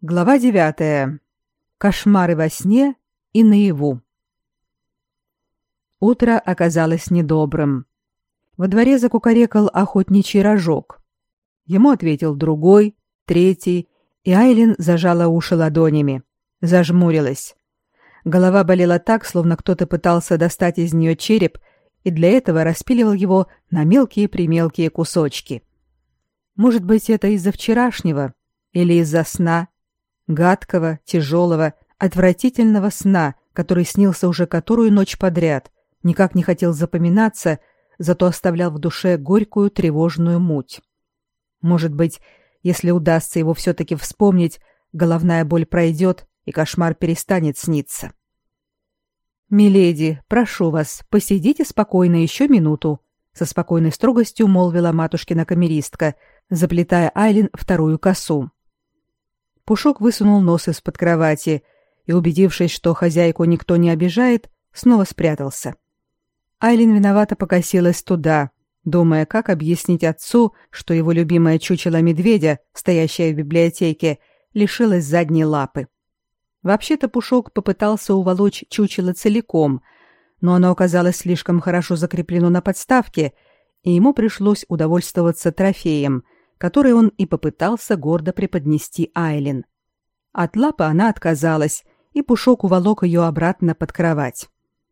Глава 9. Кошмары во сне и наяву. Утро оказалось недобрым. Во дворе закукарекал охотничий рожок. Ему ответил другой, третий, и Айлин зажала уши ладонями, зажмурилась. Голова болела так, словно кто-то пытался достать из нее череп, и для этого распиливал его на мелкие-примелкие кусочки. Может быть, это из-за вчерашнего или из-за сна? Гадкого, тяжелого, отвратительного сна, который снился уже которую ночь подряд, никак не хотел запоминаться, зато оставлял в душе горькую тревожную муть. Может быть, если удастся его все-таки вспомнить, головная боль пройдет, и кошмар перестанет сниться. «Миледи, прошу вас, посидите спокойно еще минуту», со спокойной строгостью молвила матушкина камеристка, заплетая Айлин вторую косу. Пушок высунул нос из-под кровати и, убедившись, что хозяйку никто не обижает, снова спрятался. Айлин виновато покосилась туда, думая, как объяснить отцу, что его любимое чучело медведя, стоящее в библиотеке, лишилось задней лапы. Вообще-то Пушок попытался уволочь чучело целиком, но оно оказалось слишком хорошо закреплено на подставке, и ему пришлось удовольствоваться трофеем, который он и попытался гордо преподнести Айлин. От лапы она отказалась, и Пушок уволок ее обратно под кровать.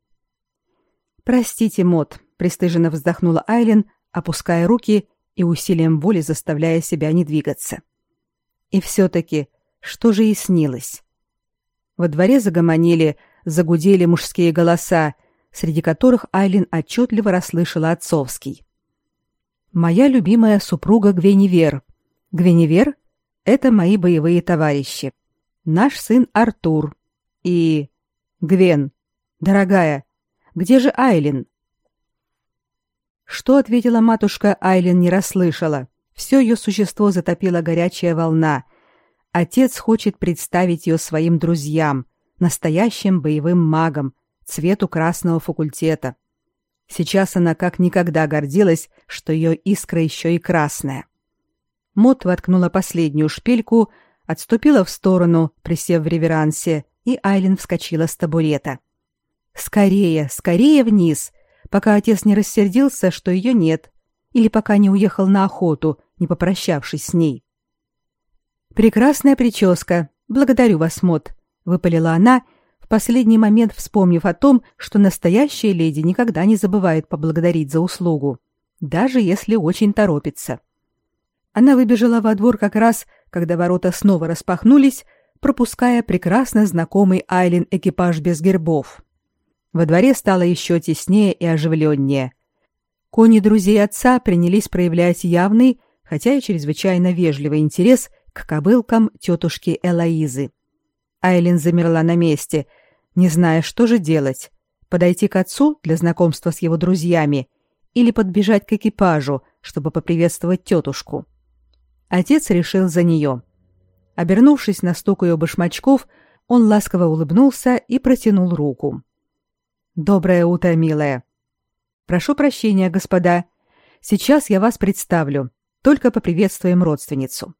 «Простите, Мот», — пристыженно вздохнула Айлин, опуская руки и усилием воли заставляя себя не двигаться. И все-таки, что же ей снилось? Во дворе загомонили, загудели мужские голоса, среди которых Айлин отчетливо расслышала отцовский. «Моя любимая супруга Гвеневер. Гвеневер — это мои боевые товарищи. Наш сын Артур. И... Гвен, дорогая, где же Айлин?» Что ответила матушка, Айлин не расслышала. Все ее существо затопила горячая волна. Отец хочет представить ее своим друзьям, настоящим боевым магам, цвету красного факультета. Сейчас она как никогда гордилась, что ее искра еще и красная. Мот воткнула последнюю шпильку, отступила в сторону, присев в реверансе, и Айлин вскочила с табурета. «Скорее, скорее вниз, пока отец не рассердился, что ее нет, или пока не уехал на охоту, не попрощавшись с ней». «Прекрасная прическа. Благодарю вас, Мот», — выпалила она, в последний момент вспомнив о том, что настоящая леди никогда не забывает поблагодарить за услугу, даже если очень торопится. Она выбежала во двор как раз, когда ворота снова распахнулись, пропуская прекрасно знакомый Айлин экипаж без гербов. Во дворе стало еще теснее и оживленнее. Кони друзей отца принялись проявлять явный, хотя и чрезвычайно вежливый интерес к кобылкам тетушки Элоизы. Айлин замерла на месте, не зная, что же делать: подойти к отцу для знакомства с его друзьями или подбежать к экипажу, чтобы поприветствовать тетушку. Отец решил за нее. Обернувшись на стук ее башмачков, он ласково улыбнулся и протянул руку. «Доброе утро, милая. Прошу прощения, господа. Сейчас я вас представлю. Только поприветствуем родственницу».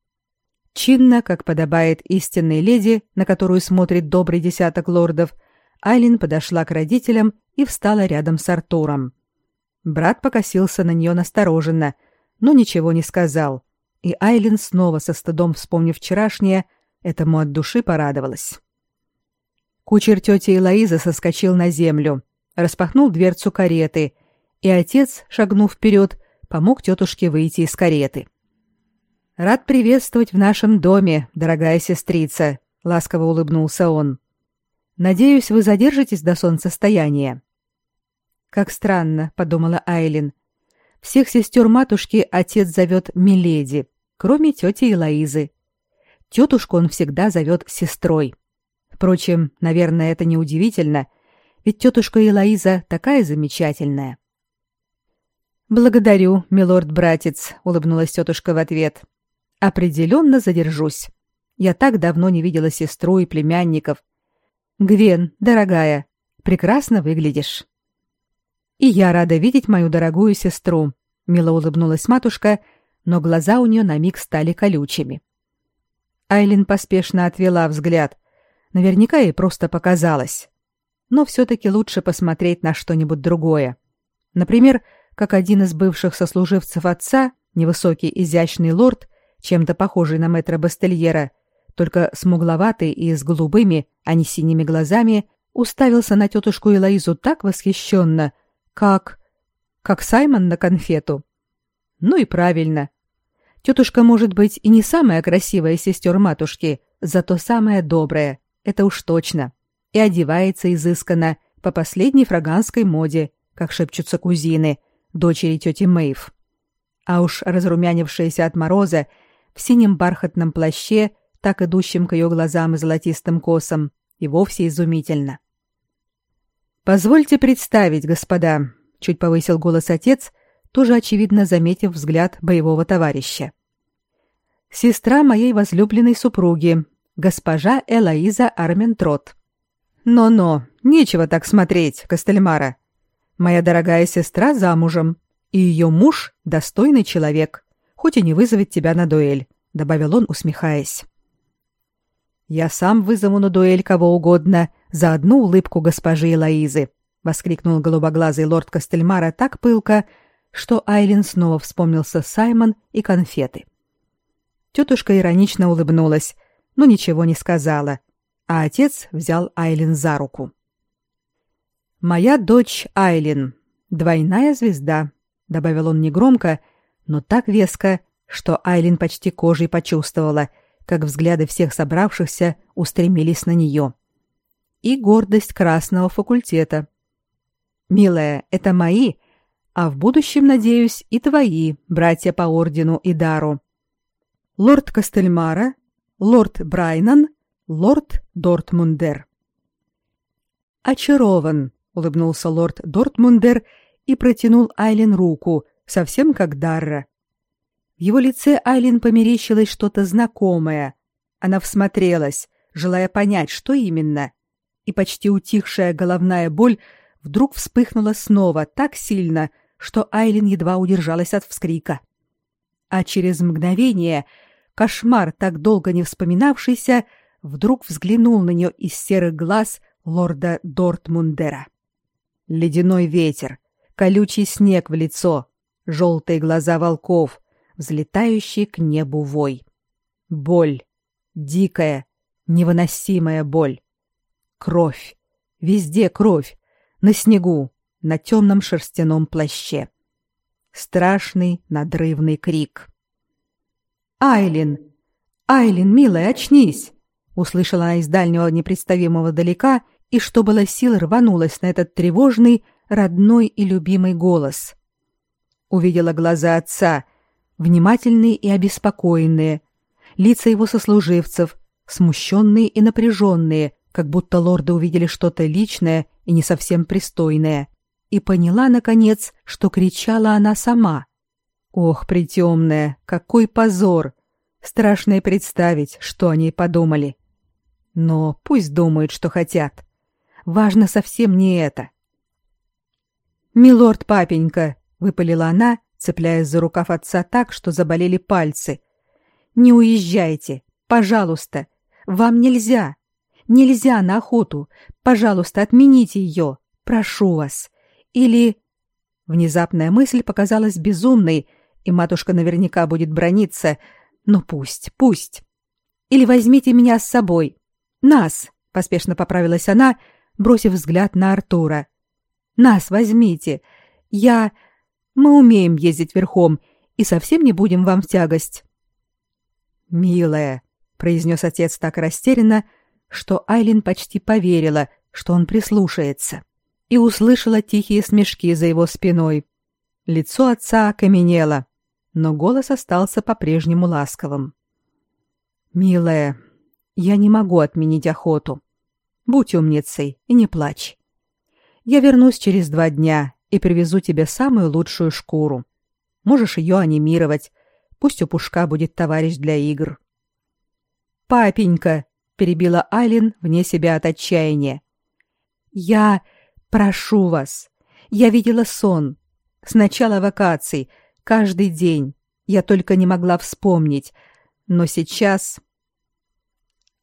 Чинно, как подобает истинной леди, на которую смотрит добрый десяток лордов, Айлин подошла к родителям и встала рядом с Артуром. Брат покосился на нее настороженно, но ничего не сказал, и Айлин, снова со стыдом вспомнив вчерашнее, этому от души порадовалась. Кучер тети Элоизы соскочил на землю, распахнул дверцу кареты, и отец, шагнув вперед, помог тетушке выйти из кареты. «Рад приветствовать в нашем доме, дорогая сестрица», — ласково улыбнулся он. «Надеюсь, вы задержитесь до солнцестояния». «Как странно», — подумала Айлин. «Всех сестер матушки отец зовет миледи, кроме тети Элоизы. Тетушку он всегда зовет сестрой. Впрочем, наверное, это неудивительно, ведь тетушка Элоиза такая замечательная». «Благодарю, милорд-братец», — улыбнулась тетушка в ответ. «Определенно задержусь. Я так давно не видела сестру и племянников. Гвен, дорогая, прекрасно выглядишь». «И я рада видеть мою дорогую сестру», — мило улыбнулась матушка, но глаза у нее на миг стали колючими. Айлин поспешно отвела взгляд. Наверняка ей просто показалось. Но все-таки лучше посмотреть на что-нибудь другое. Например, как один из бывших сослуживцев отца, невысокий изящный лорд, чем-то похожий на мэтра Бастельера, только смугловатый и с голубыми, а не синими глазами, уставился на тетушку Элоизу так восхищенно, как Саймон на конфету. Ну и правильно. Тетушка, может быть, и не самая красивая из сестер матушки, зато самая добрая, это уж точно. И одевается изысканно, по последней фраганской моде, как шепчутся кузины, дочери тети Мэйв. А уж разрумянившаяся от мороза, в синем бархатном плаще, так идущем к ее глазам и золотистым косам, и вовсе изумительно. «Позвольте представить, господа», — чуть повысил голос отец, тоже, очевидно, заметив взгляд боевого товарища. «Сестра моей возлюбленной супруги, госпожа Элоиза Арментрот. Но, нечего так смотреть, Костельмара. Моя дорогая сестра замужем, и ее муж — достойный человек, хоть и не вызовет тебя на дуэль», — добавил он, усмехаясь. «Я сам вызову на дуэль кого угодно за одну улыбку госпожи Элоизы», — воскликнул голубоглазый лорд Костельмара так пылко, что Айлин снова вспомнился Саймон и конфеты. Тетушка иронично улыбнулась, но ничего не сказала, а отец взял Айлин за руку. «Моя дочь Айлин, двойная звезда», — добавил он негромко, но так веско, что Айлин почти кожей почувствовала, как взгляды всех собравшихся устремились на нее. «И гордость Красного факультета. Милая, это мои, а в будущем, надеюсь, и твои братья по ордену и дару. Лорд Костельмара, лорд Брайнан, лорд Дортмундер». «Очарован», — улыбнулся лорд Дортмундер и протянул Айлин руку, совсем как Дарра. В его лице Айлин померещилось что-то знакомое. Она всмотрелась, желая понять, что именно, и почти утихшая головная боль вдруг вспыхнула снова так сильно, что Айлин едва удержалась от вскрика. А через мгновение кошмар, так долго не вспоминавшийся, вдруг взглянул на нее из серых глаз лорда Дортмундера. Ледяной ветер, колючий снег в лицо, желтые глаза волков, взлетающий к небу вой. Боль, дикая, невыносимая боль. Кровь, везде кровь, на снегу, на темном шерстяном плаще. Страшный надрывный крик. «Айлин! Айлин, милая, очнись!» услышала она из дальнего непредставимого далека и, что было сил, рванулась на этот тревожный, родной и любимый голос. Увидела глаза отца, внимательные и обеспокоенные, лица его сослуживцев, смущенные и напряженные, как будто лорды увидели что-то личное и не совсем пристойное, и поняла, наконец, что кричала она сама. Ох, притемная, какой позор! Страшно и представить, что о ней подумали. Но пусть думают, что хотят. Важно совсем не это. «Милорд папенька», — выпалила она, цепляясь за рукав отца так, что заболели пальцы. «Не уезжайте, пожалуйста. Вам нельзя. Нельзя на охоту. Пожалуйста, отмените ее. Прошу вас. Или...» Внезапная мысль показалась безумной, и матушка наверняка будет браниться. Но пусть. «Или возьмите меня с собой. Нас», — поспешно поправилась она, бросив взгляд на Артура. «Нас возьмите. Мы умеем ездить верхом и совсем не будем вам в тягость». «Милая», — произнес отец так растерянно, что Айлин почти поверила, что он прислушается, и услышала тихие смешки за его спиной. Лицо отца окаменело, но голос остался по-прежнему ласковым. «Милая, я не могу отменить охоту. Будь умницей и не плачь. Я вернусь через 2 дня и привезу тебе самую лучшую шкуру. Можешь ее анимировать. Пусть у Пушка будет товарищ для игр». «Папенька», — перебила Айлин вне себя от отчаяния. «Я прошу вас. Я видела сон. С начала вакаций, каждый день. Я только не могла вспомнить. Но сейчас...»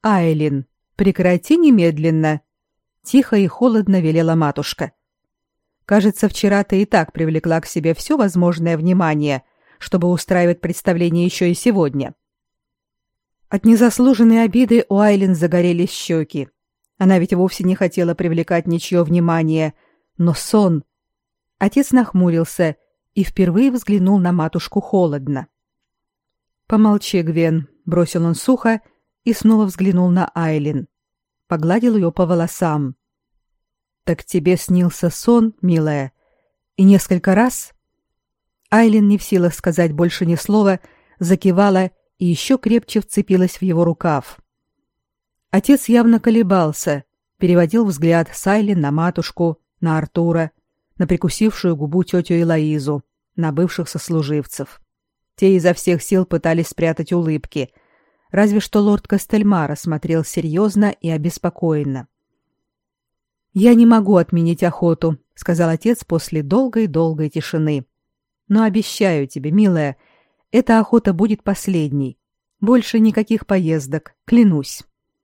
Айлин, прекрати немедленно!» — тихо и холодно велела матушка. «Кажется, вчера ты и так привлекла к себе все возможное внимание, чтобы устраивать представление еще и сегодня». От незаслуженной обиды у Айлин загорелись щеки. Она ведь вовсе не хотела привлекать ничье внимание, но сон... Отец нахмурился и впервые взглянул на матушку холодно. «Помолчи, Гвен», — бросил он сухо и снова взглянул на Айлин. Погладил ее по волосам. «Так тебе снился сон, милая? И несколько раз?» Айлин, не в силах сказать больше ни слова, закивала и еще крепче вцепилась в его рукав. Отец явно колебался, переводил взгляд с Айлин на матушку, на Артура, на прикусившую губу тетю Элоизу, на бывших сослуживцев. Те изо всех сил пытались спрятать улыбки, разве что лорд Кастельмара смотрел серьезно и обеспокоенно. «Я не могу отменить охоту», — сказал отец после долгой-долгой тишины. «Но обещаю тебе, милая, эта охота будет последней. Больше никаких поездок, клянусь».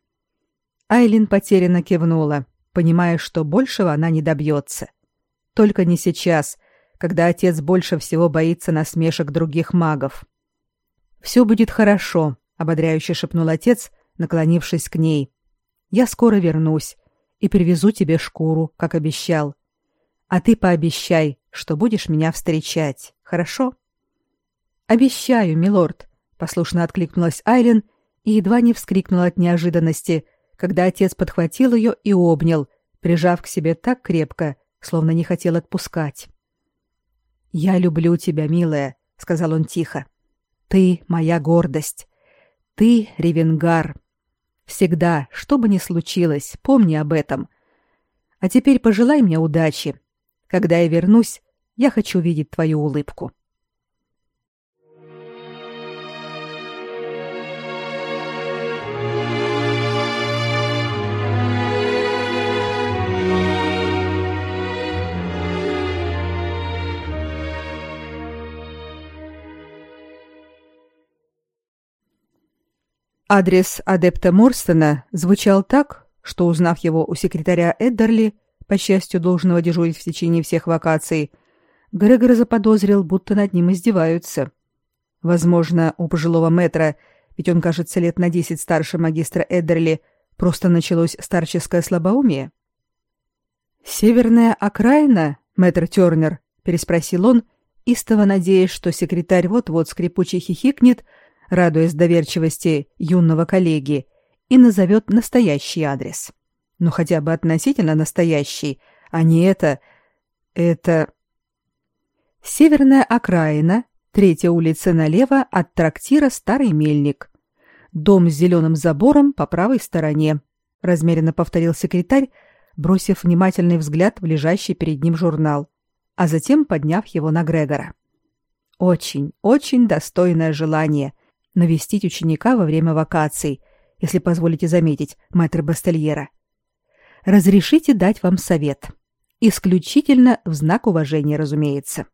Айлин потерянно кивнула, понимая, что большего она не добьется. Только не сейчас, когда отец больше всего боится насмешек других магов. «Все будет хорошо», — ободряюще шепнул отец, наклонившись к ней. «Я скоро вернусь и привезу тебе шкуру, как обещал. А ты пообещай, что будешь меня встречать, хорошо?» «Обещаю, милорд», — послушно откликнулась Айлин и едва не вскрикнула от неожиданности, когда отец подхватил ее и обнял, прижав к себе так крепко, словно не хотел отпускать. «Я люблю тебя, милая», — сказал он тихо. «Ты моя гордость. Ты Ревенгар. Всегда, что бы ни случилось, помни об этом. А теперь пожелай мне удачи. Когда я вернусь, я хочу видеть твою улыбку». Адрес адепта Морстона звучал так, что, узнав его у секретаря Эддерли, по счастью, должного дежурить в течение всех вакаций, Грегор заподозрил, будто над ним издеваются. Возможно, у пожилого мэтра, ведь он, кажется, лет на 10 старше магистра Эддерли, просто началось старческое слабоумие. «Северная окраина, мэтр Тёрнер?» — переспросил он, истово надеясь, что секретарь вот-вот скрипуче хихикнет, радуясь доверчивости юного коллеги, и назовет настоящий адрес. Ну, хотя бы относительно настоящий, а не это... Северная окраина, 3-я улица налево от трактира «Старый мельник». Дом с зеленым забором по правой стороне, размеренно повторил секретарь, бросив внимательный взгляд в лежащий перед ним журнал, а затем подняв его на Грегора. Очень, очень достойное желание — навестить ученика во время вакаций, если позволите заметить, мэтр Бастельера. Разрешите дать вам совет. Исключительно в знак уважения, разумеется.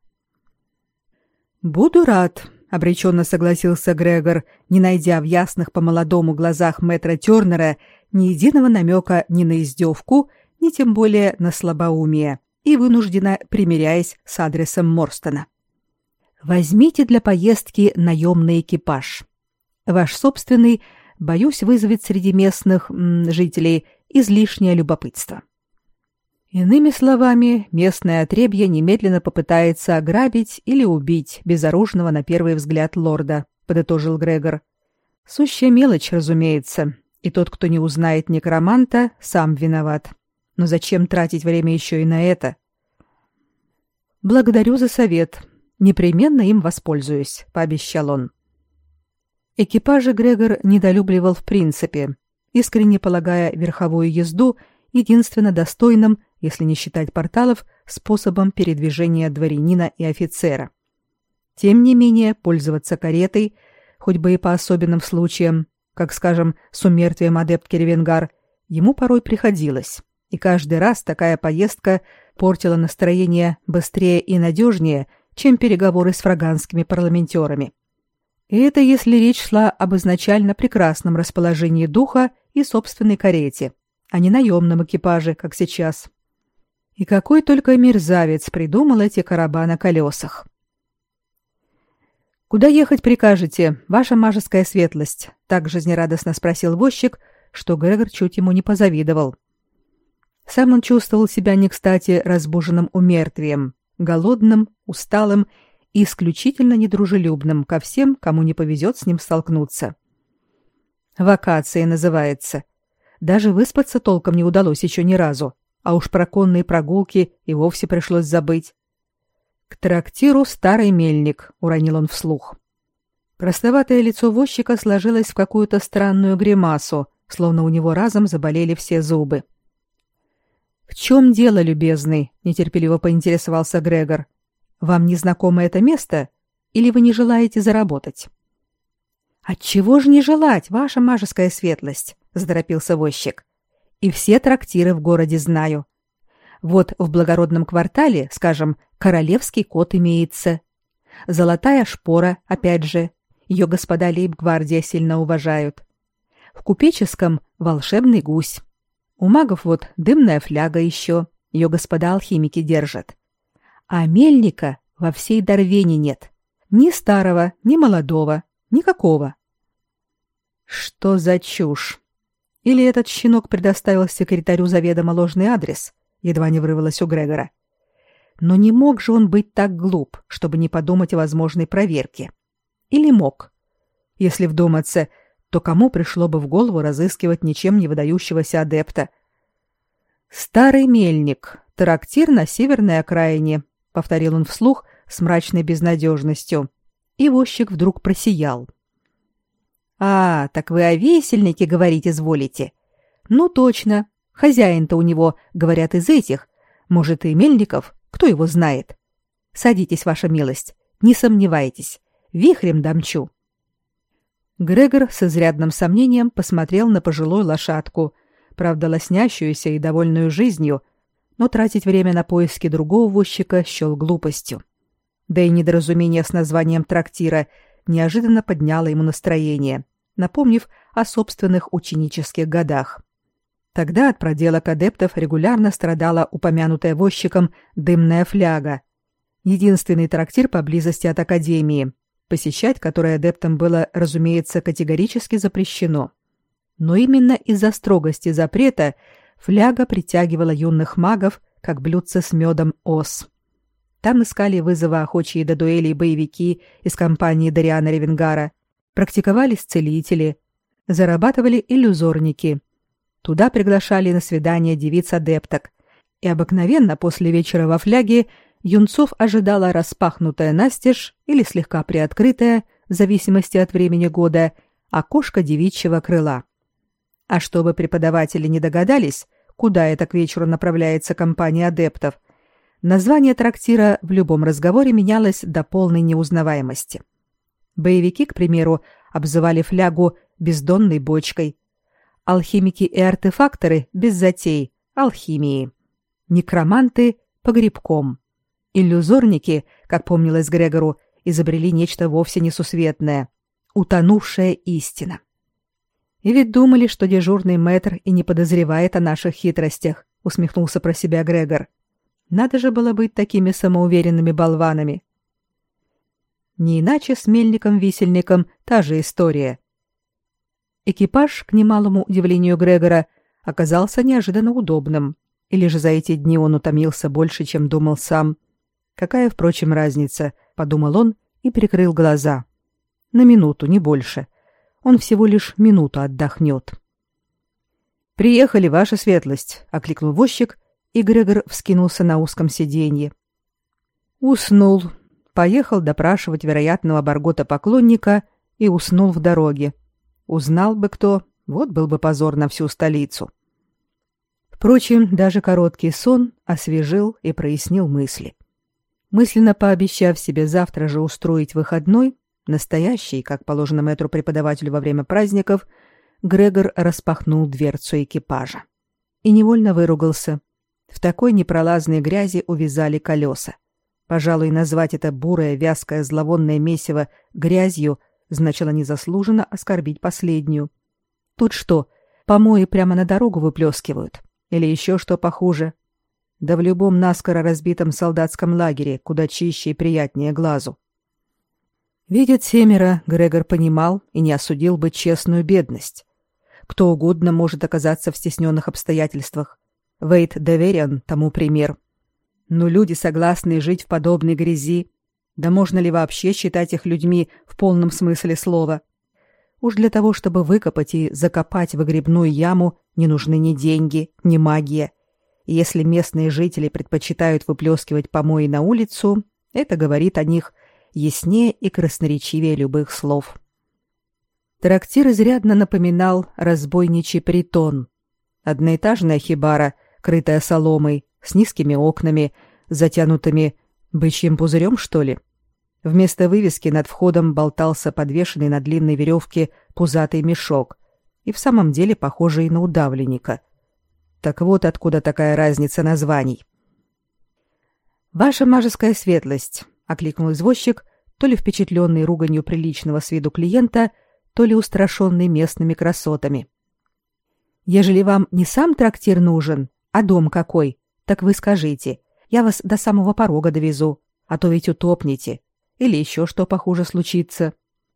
«Буду рад», — обреченно согласился Грегор, не найдя в ясных по-молодому глазах мэтра Тёрнера ни единого намека ни на издевку, ни тем более на слабоумие, и вынужденно примиряясь с адресом Морстона. «Возьмите для поездки наемный экипаж. Ваш собственный, боюсь, вызовет среди местных жителей излишнее любопытство». Иными словами, местное отребье немедленно попытается ограбить или убить безоружного на первый взгляд лорда, подытожил Грегор. Сущая мелочь, разумеется, и тот, кто не узнает некроманта, сам виноват. Но зачем тратить время еще и на это? «Благодарю за совет. Непременно им воспользуюсь», — пообещал он. Экипажи Грегор недолюбливал в принципе, искренне полагая верховую езду единственно достойным, если не считать порталов, способом передвижения дворянина и офицера. Тем не менее, пользоваться каретой, хоть бы и по особенным случаям, как, скажем, с умертвием адептки Ревенгар, ему порой приходилось, и каждый раз такая поездка портила настроение быстрее и надежнее, чем переговоры с фраганскими парламентерами. И это если речь шла об изначально прекрасном расположении духа и собственной карете, а не наемном экипаже, как сейчас. И какой только мерзавец придумал эти короба на колесах. «Куда ехать прикажете, ваша мажеская светлость?» — так жизнерадостно спросил возчик, что Грегор чуть ему не позавидовал. Сам он чувствовал себя не кстати разбуженным умертвием, голодным, усталым и исключительно недружелюбным ко всем, кому не повезет с ним столкнуться. «Вакация» называется. Даже выспаться толком не удалось еще ни разу, а уж про конные прогулки и вовсе пришлось забыть. «К трактиру Старый Мельник», — уронил он вслух. Простоватое лицо возчика сложилось в какую-то странную гримасу, словно у него разом заболели все зубы. «В чем дело, любезный?» — нетерпеливо поинтересовался Грегор. «Вам не знакомо это место, или вы не желаете заработать?» «Отчего же не желать, ваша мажеская светлость?» — заторопился возчик. «И все трактиры в городе знаю. Вот в благородном квартале, скажем, Королевский кот имеется. Золотая шпора, опять же, ее господа лейб-гвардия сильно уважают. В купеческом волшебный гусь. У магов вот дымная фляга еще, ее господа алхимики держат. А мельника во всей Дарвене нет. Ни старого, ни молодого, никакого». «Что за чушь? Или этот щенок предоставил секретарю заведомо ложный адрес?» Едва не вырвалось у Грегора. Но не мог же он быть так глуп, чтобы не подумать о возможной проверке. Или мог? Если вдуматься, то кому пришло бы в голову разыскивать ничем не выдающегося адепта? «Старый Мельник, трактир на северной окраине», — повторил он вслух с мрачной безнадежностью, и возчик вдруг просиял. «А, так вы о весельнике говорить изволите? Ну, точно. Хозяин-то у него, говорят, из этих. Может, и Мельников, кто его знает. Садитесь, ваша милость, не сомневайтесь. Вихрем домчу». Грегор с изрядным сомнением посмотрел на пожилую лошадку, правда, лоснящуюся и довольную жизнью, но тратить время на поиски другого возчика счел глупостью. Да и недоразумение с названием трактира неожиданно подняло ему настроение, напомнив о собственных ученических годах. Тогда от проделок адептов регулярно страдала упомянутая возчиком дымная фляга. Единственный трактир поблизости от академии, посещать который адептам было, разумеется, категорически запрещено. Но именно из-за строгости запрета фляга притягивала юных магов, как блюдце с медом ос. Там искали вызова охочие до дуэлей боевики из компании Дариана Ревенгара, практиковались целители, зарабатывали иллюзорники. Туда приглашали на свидание девиц-адепток, и обыкновенно после вечера во фляге юнцов ожидала распахнутая настежь или слегка приоткрытая, в зависимости от времени года, окошко девичьего крыла. А чтобы преподаватели не догадались, куда это к вечеру направляется компания адептов, название трактира в любом разговоре менялось до полной неузнаваемости. Боевики, к примеру, обзывали флягу бездонной бочкой, алхимики и артефакторы без затей алхимией, некроманты погребком, иллюзорники, как помнилось Грегору, изобрели нечто вовсе несусветное — утонувшая истина. И ведь думали, что дежурный мэтр и не подозревает о наших хитростях, усмехнулся про себя Грегор. Надо же было быть такими самоуверенными болванами. Не иначе с мельником-висельником та же история. Экипаж, к немалому удивлению Грегора, оказался неожиданно удобным, или же за эти дни он утомился больше, чем думал сам. Какая, впрочем, разница, подумал он и прикрыл глаза. На минуту, не больше. Он всего лишь минуту отдохнет. «Приехали, ваша светлость», — окликнул возчик, и Грегор вскинулся на узком сиденье. Уснул. Поехал допрашивать вероятного Баргота-поклонника и уснул в дороге. Узнал бы кто, вот был бы позор на всю столицу. Впрочем, даже короткий сон освежил и прояснил мысли. Мысленно пообещав себе завтра же устроить выходной, настоящий, как положено мэтру-преподавателю во время праздников, Грегор распахнул дверцу экипажа. И невольно выругался. В такой непролазной грязи увязали колеса. Пожалуй, назвать это бурое, вязкое, зловонное месиво грязью значило незаслуженно оскорбить последнюю. Тут что, помои прямо на дорогу выплескивают? Или еще что похуже? Да в любом наскоро разбитом солдатском лагере куда чище и приятнее глазу. Видит семеро, Грегор понимал и не осудил бы честную бедность. Кто угодно может оказаться в стесненных обстоятельствах. Вейт Девериан тому пример. Но люди, согласные жить в подобной грязи, да можно ли вообще считать их людьми в полном смысле слова? Уж для того, чтобы выкопать и закопать выгребную яму, не нужны ни деньги, ни магия. И если местные жители предпочитают выплескивать помои на улицу, это говорит о них яснее и красноречивее любых слов. Трактир изрядно напоминал разбойничий притон. Одноэтажная хибара, крытая соломой, с низкими окнами, затянутыми бычьим пузырем, что ли. Вместо вывески над входом болтался подвешенный на длинной веревке пузатый мешок, и в самом деле похожий на удавленника. Так вот откуда такая разница названий. «Ваша мажеская светлость», — окликнул извозчик, то ли впечатленный руганью приличного с виду клиента, то ли устрашенный местными красотами. «Ежели вам не сам трактир нужен, а дом какой, так вы скажите, я вас до самого порога довезу, а то ведь утопнете, или еще что похуже случится».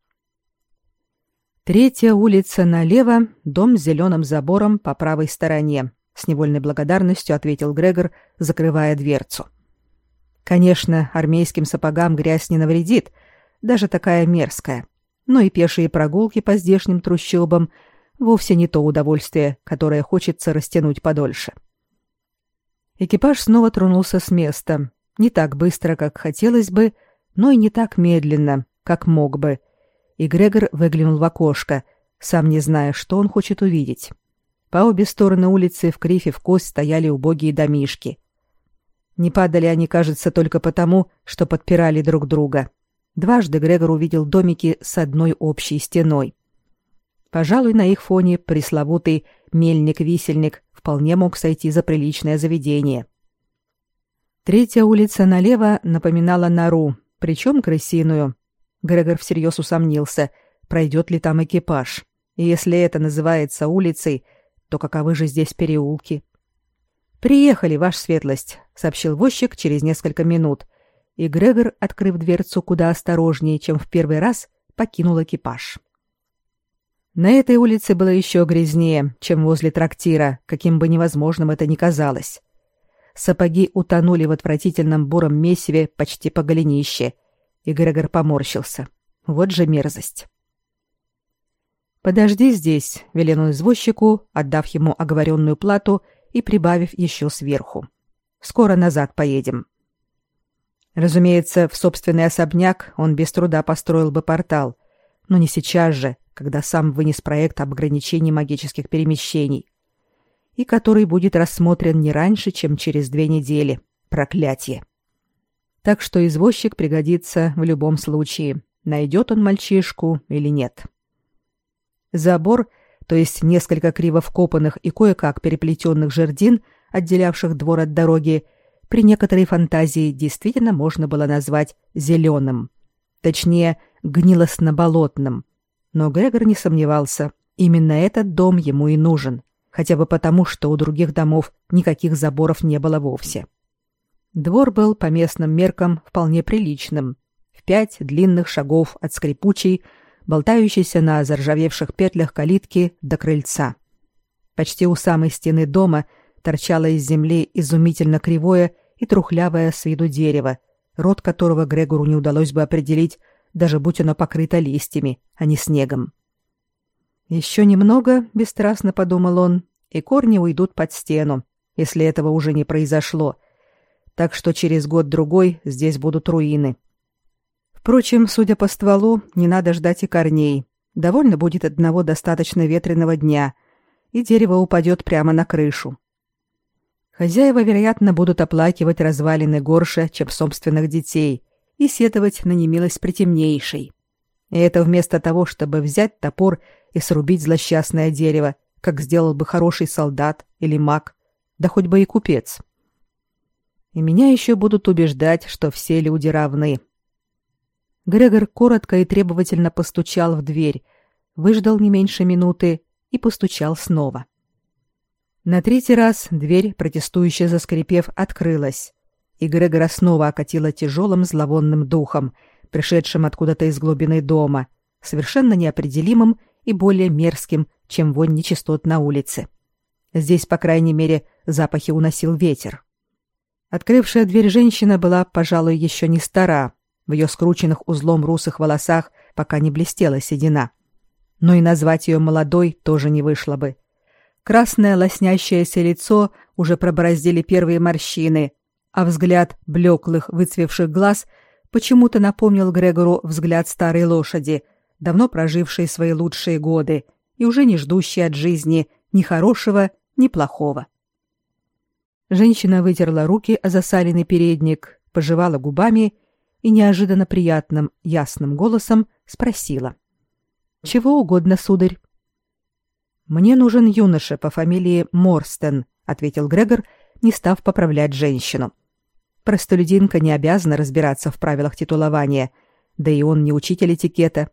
3-я улица налево, дом с зеленым забором по правой стороне, с невольной благодарностью ответил Грегор, закрывая дверцу. Конечно, армейским сапогам грязь не навредит, даже такая мерзкая, но и пешие прогулки по здешним трущобам вовсе не то удовольствие, которое хочется растянуть подольше. Экипаж снова тронулся с места, не так быстро, как хотелось бы, но и не так медленно, как мог бы, и Грегор выглянул в окошко, сам не зная, что он хочет увидеть. По обе стороны улицы в кривь и в кость стояли убогие домишки. Не падали они, кажется, только потому, что подпирали друг друга. Дважды Грегор увидел домики с одной общей стеной. Пожалуй, на их фоне пресловутый мельник-висельник вполне мог сойти за приличное заведение. 3-я улица налево напоминала нору, причем крысиную. Грегор всерьез усомнился, пройдет ли там экипаж. И если это называется улицей, то каковы же здесь переулки? «Приехали, ваша светлость», — сообщил возчик через несколько минут, и Грегор, открыв дверцу куда осторожнее, чем в первый раз, покинул экипаж. На этой улице было еще грязнее, чем возле трактира, каким бы невозможным это ни казалось. Сапоги утонули в отвратительном буром месиве почти по голенище, и Грегор поморщился. Вот же мерзость. «Подожди здесь», — велел он извозчику, отдав ему оговоренную плату и прибавив еще сверху. «Скоро назад поедем». Разумеется, в собственный особняк он без труда построил бы портал, но не сейчас же, когда сам вынес проект об ограничении магических перемещений, и который будет рассмотрен не раньше, чем через 2 недели. Проклятие! Так что извозчик пригодится в любом случае, найдет он мальчишку или нет. Забор, то есть несколько криво вкопанных и кое-как переплетенных жердин, отделявших двор от дороги, при некоторой фантазии действительно можно было назвать зеленым, точнее, гнилостно-болотным. Но Грегор не сомневался, именно этот дом ему и нужен, хотя бы потому, что у других домов никаких заборов не было вовсе. Двор был по местным меркам вполне приличным, в 5 длинных шагов от скрипучей, болтающейся на заржавевших петлях калитки до крыльца. Почти у самой стены дома торчало из земли изумительно кривое и трухлявое с виду дерево, род которого Грегору не удалось бы определить, даже будь оно покрыто листьями, а не снегом. «Еще немного», — бесстрастно подумал он, — «и корни уйдут под стену, если этого уже не произошло. Так что через год-другой здесь будут руины. Впрочем, судя по стволу, не надо ждать и корней. Довольно будет одного достаточно ветреного дня, и дерево упадет прямо на крышу. Хозяева, вероятно, будут оплакивать развалины горше, чем собственных детей, и сетовать на немилость притемнейшей. И это вместо того, чтобы взять топор и срубить злосчастное дерево, как сделал бы хороший солдат или маг, да хоть бы и купец. И меня еще будут убеждать, что все люди равны. Грегор коротко и требовательно постучал в дверь, выждал не меньше минуты и постучал снова. На третий раз дверь, протестующе заскрипев, открылась, и Грегора снова окатило тяжелым зловонным духом, пришедшим откуда-то из глубины дома, совершенно неопределимым и более мерзким, чем вонь нечистот на улице. Здесь, по крайней мере, запахи уносил ветер. Открывшая дверь женщина была, пожалуй, еще не стара. В ее скрученных узлом русых волосах пока не блестела седина. Но и назвать ее молодой тоже не вышло бы. Красное лоснящееся лицо уже пробороздили первые морщины, а взгляд блеклых, выцвевших глаз почему-то напомнил Грегору взгляд старой лошади, давно прожившей свои лучшие годы и уже не ждущей от жизни ни хорошего, ни плохого. Женщина вытерла руки о засаленный передник, пожевала губами и неожиданно приятным, ясным голосом спросила: «Чего угодно, сударь?» «Мне нужен юноша по фамилии Морстен», — ответил Грегор, не став поправлять женщину. Простолюдинка не обязана разбираться в правилах титулования, да и он не учитель этикета.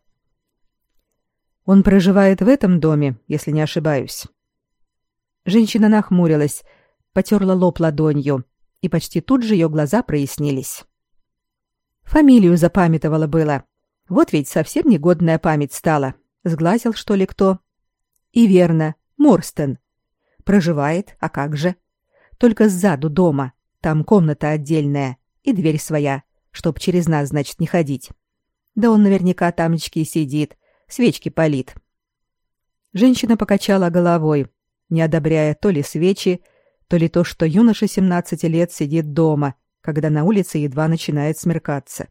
«Он проживает в этом доме, если не ошибаюсь». Женщина нахмурилась, потерла лоб ладонью, и почти тут же ее глаза прояснились. Фамилию запамятовала было. Вот ведь совсем негодная память стала. Сглазил, что ли, кто? И верно, Морстен. Проживает, а как же? Только сзаду дома. Там комната отдельная и дверь своя, чтоб через нас, значит, не ходить. Да он наверняка тамочки и сидит, свечки палит. Женщина покачала головой, не одобряя то ли свечи, то ли то, что юноша 17 лет сидит дома, когда на улице едва начинает смеркаться.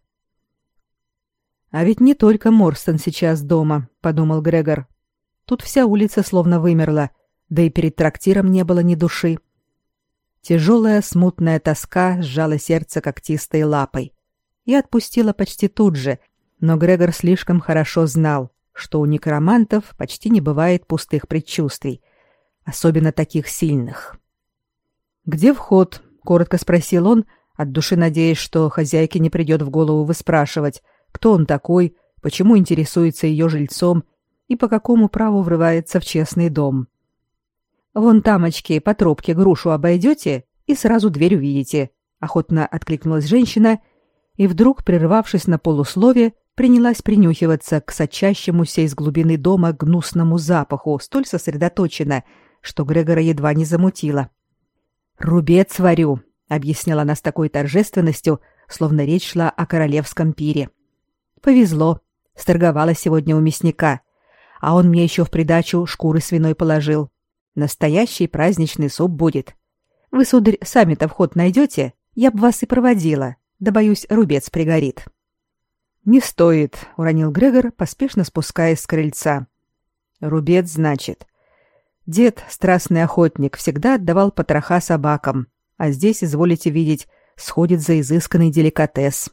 «А ведь не только Морстен сейчас дома», — подумал Грегор. «Тут вся улица словно вымерла, да и перед трактиром не было ни души». Тяжелая смутная тоска сжала сердце когтистой лапой и отпустила почти тут же, но Грегор слишком хорошо знал, что у некромантов почти не бывает пустых предчувствий, особенно таких сильных. «Где вход?» — коротко спросил он, от души надеясь, что хозяйке не придет в голову выспрашивать, кто он такой, почему интересуется ее жильцом и по какому праву врывается в честный дом. «Вон тамочки по тропке грушу обойдете и сразу дверь увидите», — охотно откликнулась женщина и вдруг, прервавшись на полуслове, принялась принюхиваться к сочащемуся из глубины дома гнусному запаху столь сосредоточенно, что Грегора едва не замутило. «Рубец варю», — объясняла она с такой торжественностью, словно речь шла о королевском пире. «Повезло, сторговала сегодня у мясника, а он мне еще в придачу шкуры свиной положил. Настоящий праздничный суп будет. Вы, сударь, сами-то вход найдете, я б вас и проводила, да, боюсь, рубец пригорит». «Не стоит», — уронил Грегор, поспешно спускаясь с крыльца. «Рубец, значит. Дед, страстный охотник, всегда отдавал потроха собакам, а здесь, изволите видеть, сходит за изысканный деликатес».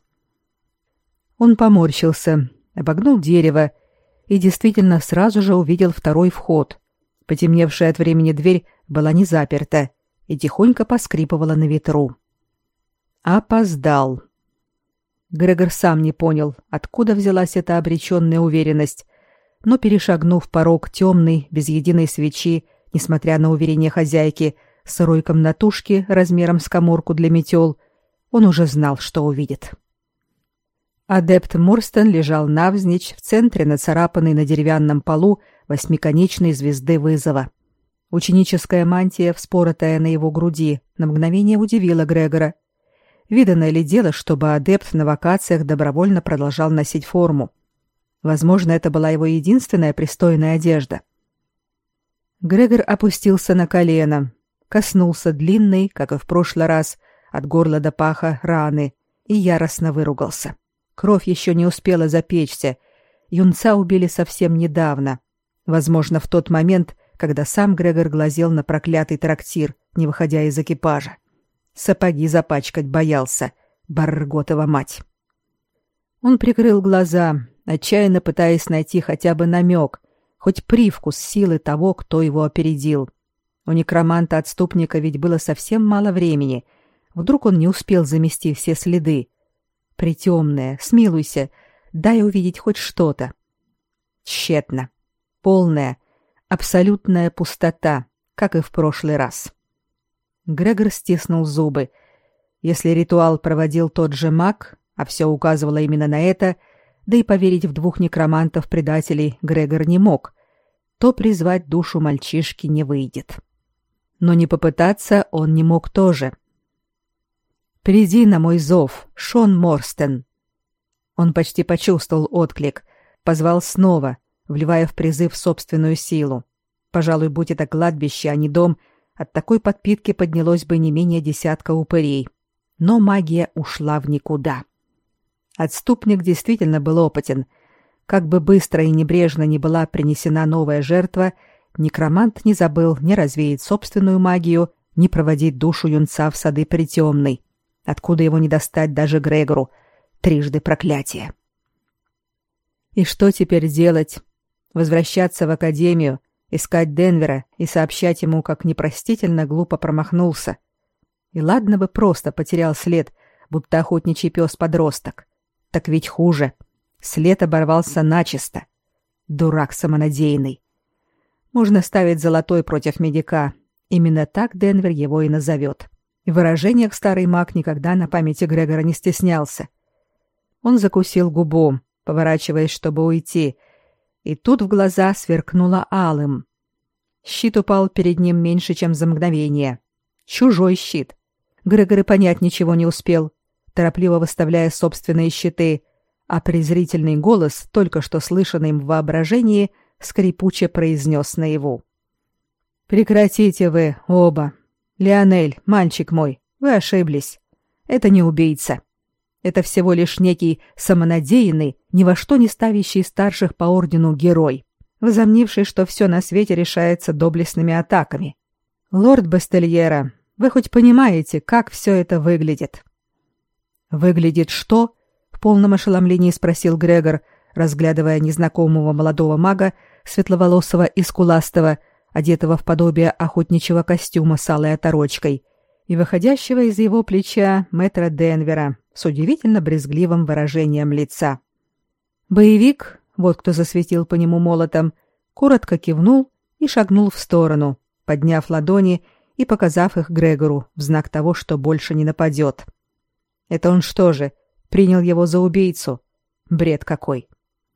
Он поморщился, обогнул дерево и действительно сразу же увидел второй вход. Потемневшая от времени дверь была не заперта и тихонько поскрипывала на ветру. Опоздал. Грегор сам не понял, откуда взялась эта обреченная уверенность, но, перешагнув порог темный, без единой свечи, несмотря на уверение хозяйки, сырой комнатушки размером с каморку для метел, он уже знал, что увидит. Адепт Морстен лежал навзничь в центре нацарапанной на деревянном полу восьмиконечной звезды вызова. Ученическая мантия, вспоротая на его груди, на мгновение удивила Грегора. Виданное ли дело, чтобы адепт на вакациях добровольно продолжал носить форму? Возможно, это была его единственная пристойная одежда. Грегор опустился на колено, коснулся длинной, как и в прошлый раз, от горла до паха раны и яростно выругался. Кровь еще не успела запечься. Юнца убили совсем недавно. Возможно, в тот момент, когда сам Грегор глазел на проклятый трактир, не выходя из экипажа. Сапоги запачкать боялся, Барготова мать. Он прикрыл глаза, отчаянно пытаясь найти хотя бы намек, хоть привкус силы того, кто его опередил. У некроманта-отступника ведь было совсем мало времени. Вдруг он не успел замести все следы. Притемная, смилуйся, дай увидеть хоть что-то. Тщетно. Полная, абсолютная пустота, как и в прошлый раз. Грегор стиснул зубы. Если ритуал проводил тот же маг, а все указывало именно на это, да и поверить в 2 некромантов-предателей Грегор не мог, то призвать душу мальчишки не выйдет. Но не попытаться он не мог тоже. «Приди на мой зов, Шон Морстен!» Он почти почувствовал отклик, позвал снова, вливая в призыв собственную силу. Пожалуй, будь это кладбище, а не дом, от такой подпитки поднялось бы не менее 10 упырей. Но магия ушла в никуда. Отступник действительно был опытен. Как бы быстро и небрежно ни была принесена новая жертва, некромант не забыл ни развеять собственную магию, ни проводить душу юнца в сады притемной, откуда его не достать даже Грегору. Трижды проклятие. И что теперь делать? Возвращаться в академию, искать Денвера и сообщать ему, как непростительно глупо промахнулся. И ладно бы просто потерял след, будто охотничий пес-подросток. Так ведь хуже. След оборвался начисто. Дурак самонадеянный. Можно ставить золотой против медика. Именно так Денвер его и назовет. И в выражениях старый маг никогда на памяти Грегора не стеснялся. Он закусил губу, поворачиваясь, чтобы уйти, и тут в глаза сверкнуло алым. Щит упал перед ним меньше, чем за мгновение. Чужой щит. Грегор и понять ничего не успел, торопливо выставляя собственные щиты, а презрительный голос, только что слышанный им в воображении, скрипуче произнес наяву. «Прекратите вы оба. Леонель, мальчик мой, вы ошиблись. Это не убийца. Это всего лишь некий самонадеянный, ни во что не ставящий старших по ордену герой, возомнивший, что все на свете решается доблестными атаками. Лорд Бастельера, вы хоть понимаете, как все это выглядит?» «Выглядит что?» — в полном ошеломлении спросил Грегор, разглядывая незнакомого молодого мага, светловолосого и скуластого, одетого в подобие охотничьего костюма с алой оторочкой, и выходящего из его плеча мэтра Денвера с удивительно брезгливым выражением лица. Боевик, вот кто засветил по нему молотом, коротко кивнул и шагнул в сторону, подняв ладони и показав их Грегору в знак того, что больше не нападет. Это он что же, принял его за убийцу? Бред какой!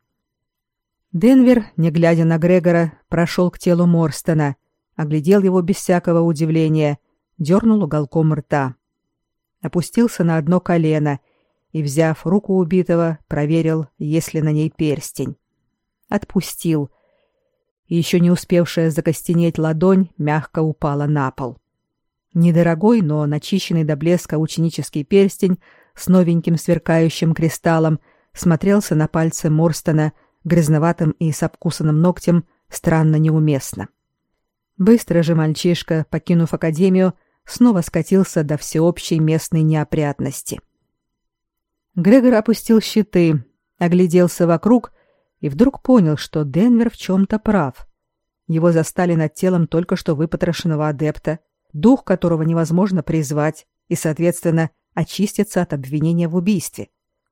Денвер, не глядя на Грегора, прошел к телу Морстена, оглядел его без всякого удивления, дернул уголком рта. Опустился на одно колено и, взяв руку убитого, проверил, есть ли на ней перстень. Отпустил. И еще не успевшая закостенеть ладонь мягко упала на пол. Недорогой, но начищенный до блеска ученический перстень с новеньким сверкающим кристаллом смотрелся на пальце Морстена грязноватым и с обкусанным ногтем странно неуместно. Быстро же мальчишка, покинув академию, снова скатился до всеобщей местной неопрятности. Грегор опустил щиты, огляделся вокруг и вдруг понял, что Денвер в чем-то прав. Его застали над телом только что выпотрошенного адепта, дух которого невозможно призвать и, соответственно, очиститься от обвинения в убийстве.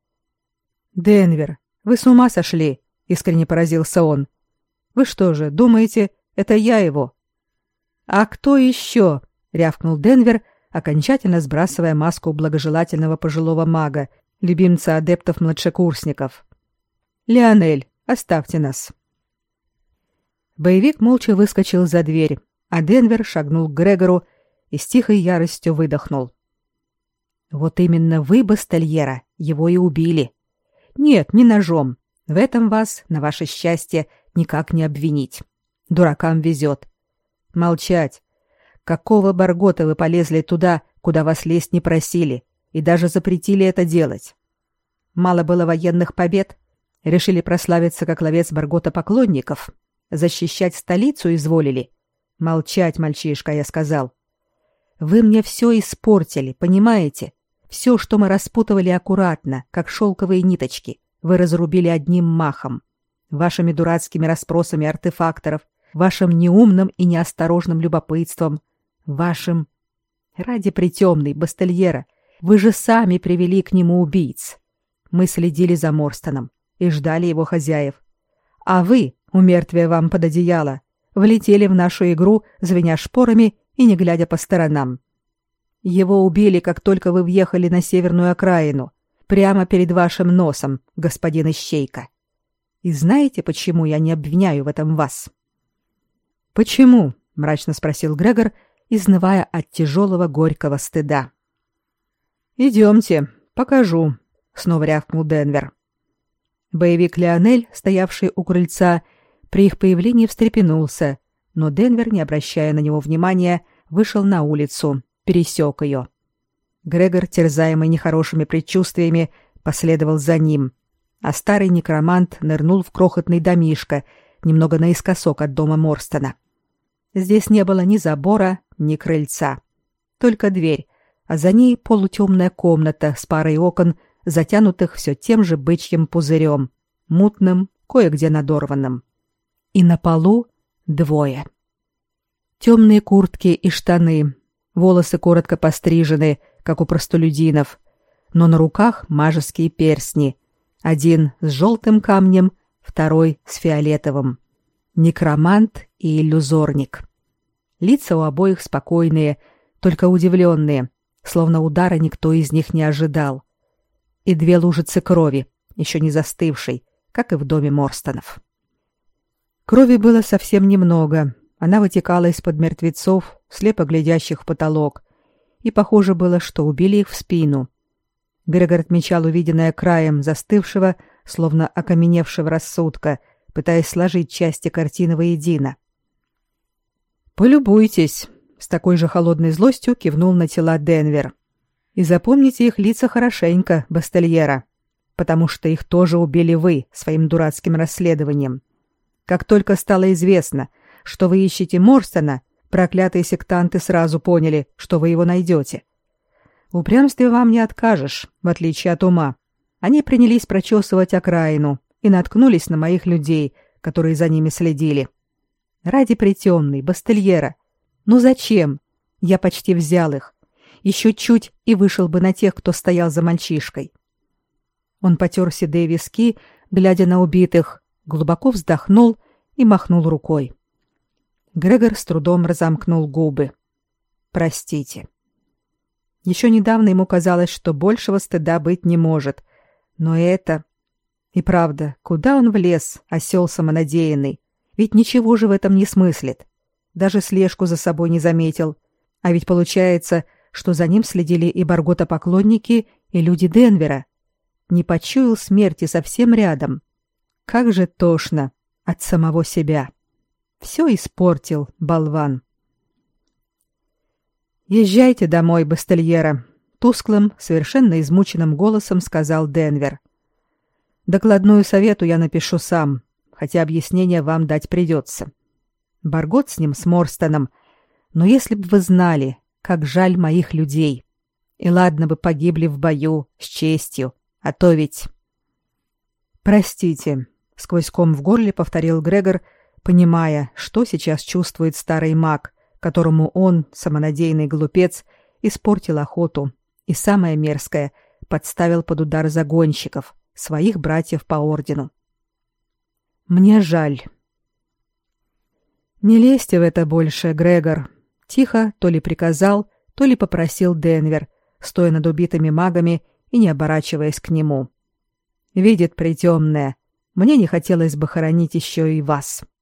«Денвер, вы с ума сошли?» — искренне поразился он. «Вы что же, думаете, это я его?» «А кто еще?» — рявкнул Денвер, окончательно сбрасывая маску благожелательного пожилого мага, любимца адептов-младшекурсников. «Леонель, оставьте нас». Боевик молча выскочил за дверь, а Денвер шагнул к Грегору и с тихой яростью выдохнул. «Вот именно вы, Бастельера, его и убили. Нет, не ножом. В этом вас, на ваше счастье, никак не обвинить. Дуракам везет. Молчать. Какого баргота вы полезли туда, куда вас лезть не просили, и даже запретили это делать? Мало было военных побед? Решили прославиться как ловец баргота-поклонников? Защищать столицу изволили? Молчать, мальчишка, я сказал. Вы мне все испортили, понимаете? Все, что мы распутывали аккуратно, как шелковые ниточки, вы разрубили одним махом. Вашими дурацкими расспросами артефакторов, вашим неумным и неосторожным любопытством, вашим... Ради притемной, Бастельера, вы же сами привели к нему убийц. Мы следили за Морстоном. и ждали его хозяев. А вы, умертвие вам под одеяло, влетели в нашу игру, звеня шпорами и не глядя по сторонам. Его убили, как только вы въехали на северную окраину, прямо перед вашим носом, господин Ищейка. И знаете, почему я не обвиняю в этом вас?» «Почему?» — мрачно спросил Грегор, изнывая от тяжелого горького стыда. «Идемте, покажу», — снова рявкнул Денвер. Боевик Леонель, стоявший у крыльца, при их появлении встрепенулся, но Денвер, не обращая на него внимания, вышел на улицу, пересек ее. Грегор, терзаемый нехорошими предчувствиями, последовал за ним, а старый некромант нырнул в крохотный домишко, немного наискосок от дома Морстона. Здесь не было ни забора, ни крыльца. Только дверь, а за ней полутемная комната с парой окон, затянутых все тем же бычьим пузырем, мутным, кое-где надорванным. И на полу двое. Темные куртки и штаны, волосы коротко пострижены, как у простолюдинов, но на руках мажеские перстни. Один с желтым камнем, второй с фиолетовым. Некромант и иллюзорник. Лица у обоих спокойные, только удивленные, словно удара никто из них не ожидал. И две лужицы крови, еще не застывшей, как и в доме Морстонов. Крови было совсем немного, она вытекала из-под мертвецов, слепо глядящих в потолок, и похоже было, что убили их в спину. Грегор отмечал увиденное краем застывшего, словно окаменевшего рассудка, пытаясь сложить части картины воедино. «Полюбуйтесь», — с такой же холодной злостью кивнул на тела Денвер. «И запомните их лица хорошенько, Бастельера, потому что их тоже убили вы своим дурацким расследованием. Как только стало известно, что вы ищете Морстона, проклятые сектанты сразу поняли, что вы его найдете. В упрямстве вам не откажешь, в отличие от ума. Они принялись прочесывать окраину и наткнулись на моих людей, которые за ними следили. Ради притемной, Бастельера. Ну зачем? Я почти взял их. Еще чуть и вышел бы на тех, кто стоял за мальчишкой». Он потер седые виски, глядя на убитых, глубоко вздохнул и махнул рукой. Грегор с трудом разомкнул губы. «Простите». Еще недавно ему казалось, что большего стыда быть не может. Но это... И правда, куда он влез, осел самонадеянный? Ведь ничего же в этом не смыслит. Даже слежку за собой не заметил. А ведь получается, что за ним следили и Баргота-поклонники, и люди Денвера. Не почуял смерти совсем рядом. Как же тошно от самого себя. Все испортил, болван. «Езжайте домой, Бастельера», — тусклым, совершенно измученным голосом сказал Денвер. «Докладную совету я напишу сам, хотя объяснение вам дать придется. Баргот с ним, с Морстоном, но если бы вы знали, как жаль моих людей. И ладно бы погибли в бою, с честью, а то ведь...» «Простите», — сквозь ком в горле повторил Грегор, понимая, что сейчас чувствует старый маг, которому он, самонадеянный глупец, испортил охоту и, самое мерзкое, подставил под удар загонщиков, своих братьев по ордену. «Мне жаль». «Не лезьте в это больше, Грегор», — тихо то ли приказал, то ли попросил Денвер, стоя над убитыми магами и не оборачиваясь к нему. «Видит притемное, мне не хотелось бы хоронить еще и вас».